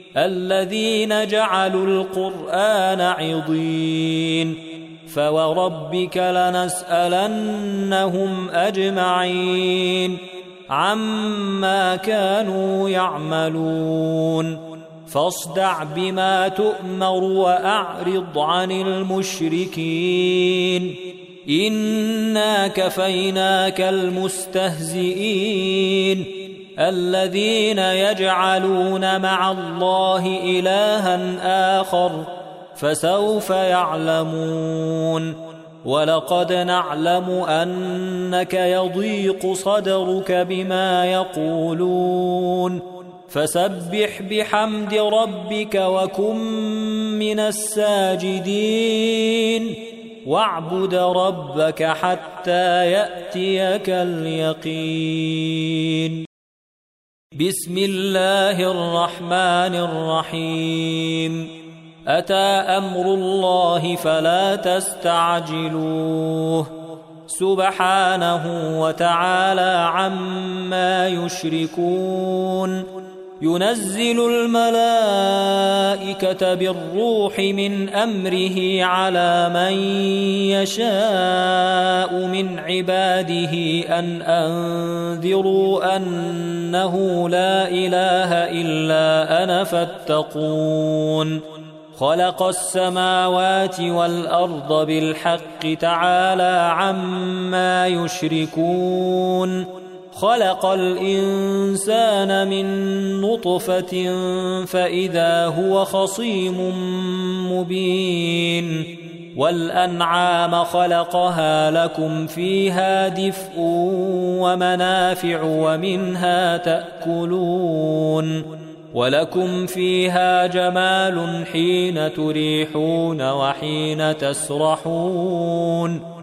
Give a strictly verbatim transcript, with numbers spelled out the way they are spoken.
الذين جعلوا القرآن عضين فوربك لنسألنهم أجمعين عما كانوا يعملون فاصدع بما تؤمر وأعرض عن المشركين إنا كفيناك المستهزئين الذين يجعلون مع الله إلها آخر فسوف يعلمون ولقد نعلم أنك يضيق صدرك بما يقولون فسبح بحمد ربك وكن من الساجدين واعبد ربك حتى يأتيك اليقين بسم الله الرحمن الرحيم أتى أمر الله فلا تستعجلوه سبحانه وتعالى عما يشركون ينزل الملائكة بالروح من أمره على من يشاء من عباده أن أنذروا أنه لا إله إلا أنا فاتقون خلق السماوات والأرض بالحق تعالى عما يشركون خلق الإنسان من نطفة فإذا هو خصيم مبين والأنعام خلقها لكم فيها دفء ومنافع ومنها تأكلون ولكم فيها جمال حين تريحون وحين تسرحون